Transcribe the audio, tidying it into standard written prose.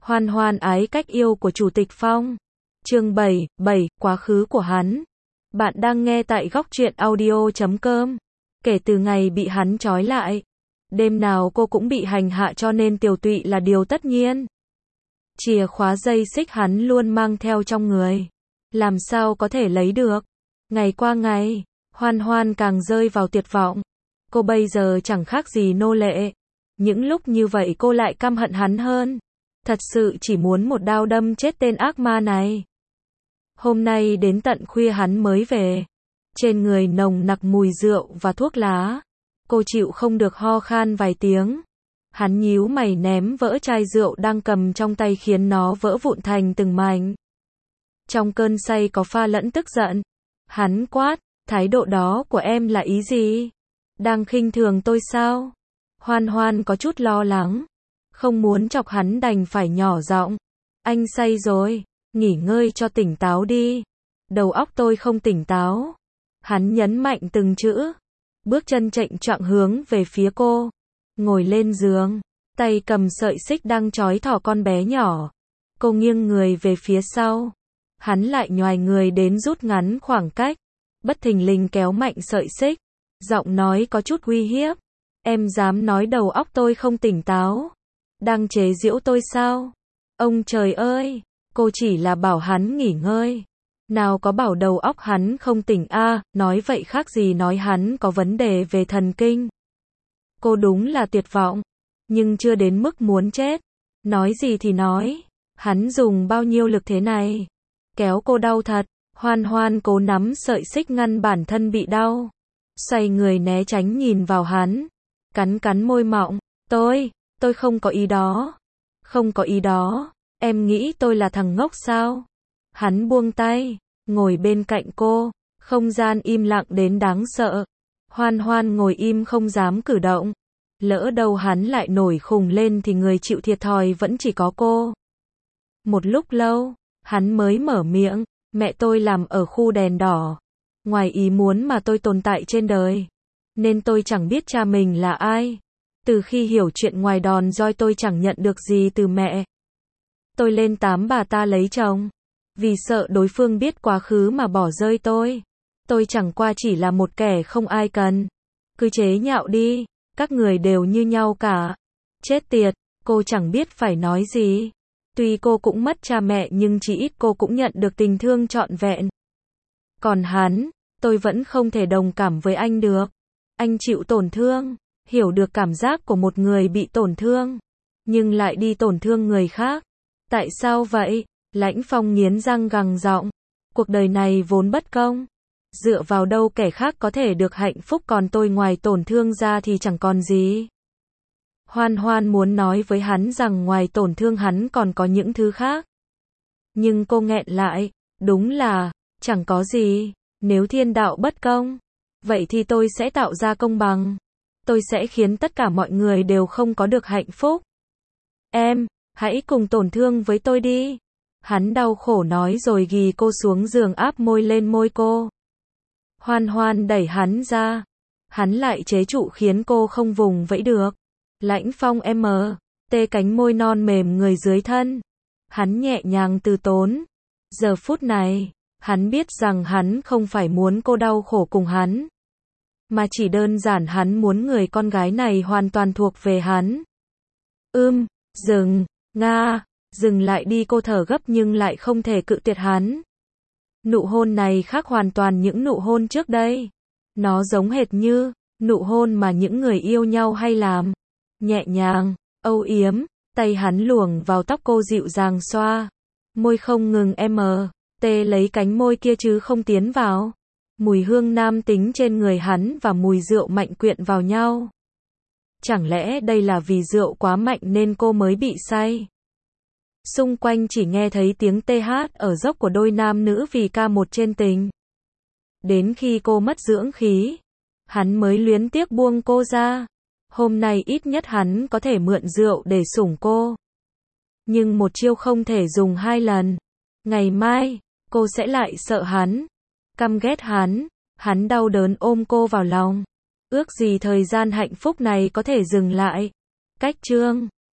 Hoan Hoan ái cách yêu của Chủ tịch Phong. Chương 7, quá khứ của hắn. Bạn đang nghe tại góc truyện audio.com. Kể từ ngày bị hắn trói lại, đêm nào cô cũng bị hành hạ cho nên tiều tụy là điều tất nhiên. Chìa khóa dây xích hắn luôn mang theo trong người. Làm sao có thể lấy được? Ngày qua ngày, Hoan Hoan càng rơi vào tuyệt vọng. Cô bây giờ chẳng khác gì nô lệ. Những lúc như vậy cô lại căm hận hắn hơn. Thật sự chỉ muốn một đao đâm chết tên ác ma này. Hôm nay đến tận khuya hắn mới về. Trên người nồng nặc mùi rượu và thuốc lá. Cô chịu không được ho khan vài tiếng. Hắn nhíu mày ném vỡ chai rượu đang cầm trong tay khiến nó vỡ vụn thành từng mảnh. Trong cơn say có pha lẫn tức giận. Hắn quát, thái độ đó của em là ý gì? Đang khinh thường tôi sao? Hoan Hoan có chút lo lắng. Không muốn chọc hắn đành phải nhỏ giọng. Anh say rồi, nghỉ ngơi cho tỉnh táo đi. Đầu óc tôi không tỉnh táo. Hắn nhấn mạnh từng chữ. Bước chân chệch choạng hướng về phía cô. Ngồi lên giường, tay cầm sợi xích đang trói thỏ con bé nhỏ. Cô nghiêng người về phía sau. Hắn lại nhoài người đến rút ngắn khoảng cách. Bất thình lình kéo mạnh sợi xích. Giọng nói có chút uy hiếp. Em dám nói đầu óc tôi không tỉnh táo? Đang chế giễu tôi sao? Ông trời ơi, cô chỉ là bảo hắn nghỉ ngơi. Nào có bảo đầu óc hắn không tỉnh nói vậy khác gì nói hắn có vấn đề về thần kinh. Cô đúng là tuyệt vọng, nhưng chưa đến mức muốn chết. Nói gì thì nói, hắn dùng bao nhiêu lực thế này? Kéo cô đau thật. Hoan Hoan cố nắm sợi xích ngăn bản thân bị đau. Xoay người né tránh nhìn vào hắn. Cắn môi mọng. Tôi không có ý đó. Không có ý đó. Em nghĩ tôi là thằng ngốc sao? Hắn buông tay, ngồi bên cạnh cô. Không gian im lặng đến đáng sợ. Hoan Hoan ngồi im không dám cử động. Lỡ đâu hắn lại nổi khùng lên thì người chịu thiệt thòi vẫn chỉ có cô. Một lúc lâu, hắn mới mở miệng. Mẹ tôi làm ở khu đèn đỏ. Ngoài ý muốn mà tôi tồn tại trên đời. Nên tôi chẳng biết cha mình là ai. Từ khi hiểu chuyện ngoài đòn roi tôi chẳng nhận được gì từ mẹ. Tôi lên tám bà ta lấy chồng. Vì sợ đối phương biết quá khứ mà bỏ rơi tôi. Tôi chẳng qua chỉ là một kẻ không ai cần. Cứ chế nhạo đi. Các người đều như nhau cả. Chết tiệt, cô chẳng biết phải nói gì. Tuy cô cũng mất cha mẹ nhưng chỉ ít cô cũng nhận được tình thương trọn vẹn. Còn hắn, tôi vẫn không thể đồng cảm với anh được. Anh chịu tổn thương, hiểu được cảm giác của một người bị tổn thương, nhưng lại đi tổn thương người khác. Tại sao vậy? Lãnh Phong nghiến răng gằn giọng. Cuộc đời này vốn bất công. Dựa vào đâu kẻ khác có thể được hạnh phúc còn tôi ngoài tổn thương ra thì chẳng còn gì. Hoan Hoan muốn nói với hắn rằng ngoài tổn thương hắn còn có những thứ khác. Nhưng cô nghẹn lại, đúng là, chẳng có gì, nếu thiên đạo bất công, vậy thì tôi sẽ tạo ra công bằng. Tôi sẽ khiến tất cả mọi người đều không có được hạnh phúc. Em, hãy cùng tổn thương với tôi đi. Hắn đau khổ nói rồi ghì cô xuống giường áp môi lên môi cô. Hoan Hoan đẩy hắn ra. Hắn lại chế trụ khiến cô không vùng vẫy được. Lãnh Phong tê cánh môi non mềm người dưới thân. Hắn nhẹ nhàng từ tốn. Giờ phút này, hắn biết rằng hắn không phải muốn cô đau khổ cùng hắn. Mà chỉ đơn giản hắn muốn người con gái này hoàn toàn thuộc về hắn. Dừng lại đi cô thở gấp nhưng lại không thể cự tuyệt hắn. Nụ hôn này khác hoàn toàn những nụ hôn trước đây. Nó giống hệt như nụ hôn mà những người yêu nhau hay làm. Nhẹ nhàng, âu yếm, tay hắn luồn vào tóc cô dịu dàng xoa. Môi không ngừng lấy cánh môi kia chứ không tiến vào. Mùi hương nam tính trên người hắn và mùi rượu mạnh quyện vào nhau. Chẳng lẽ đây là vì rượu quá mạnh nên cô mới bị say? Xung quanh chỉ nghe thấy tiếng tê hát ở dốc của đôi nam nữ vì ca một trên tình. Đến khi cô mất dưỡng khí, hắn mới luyến tiếc buông cô ra. Hôm nay ít nhất hắn có thể mượn rượu để sủng cô. Nhưng một chiêu không thể dùng hai lần. Ngày mai, cô sẽ lại sợ hắn. Căm ghét hắn đau đớn ôm cô vào lòng. Ước gì thời gian hạnh phúc này có thể dừng lại. Cách chương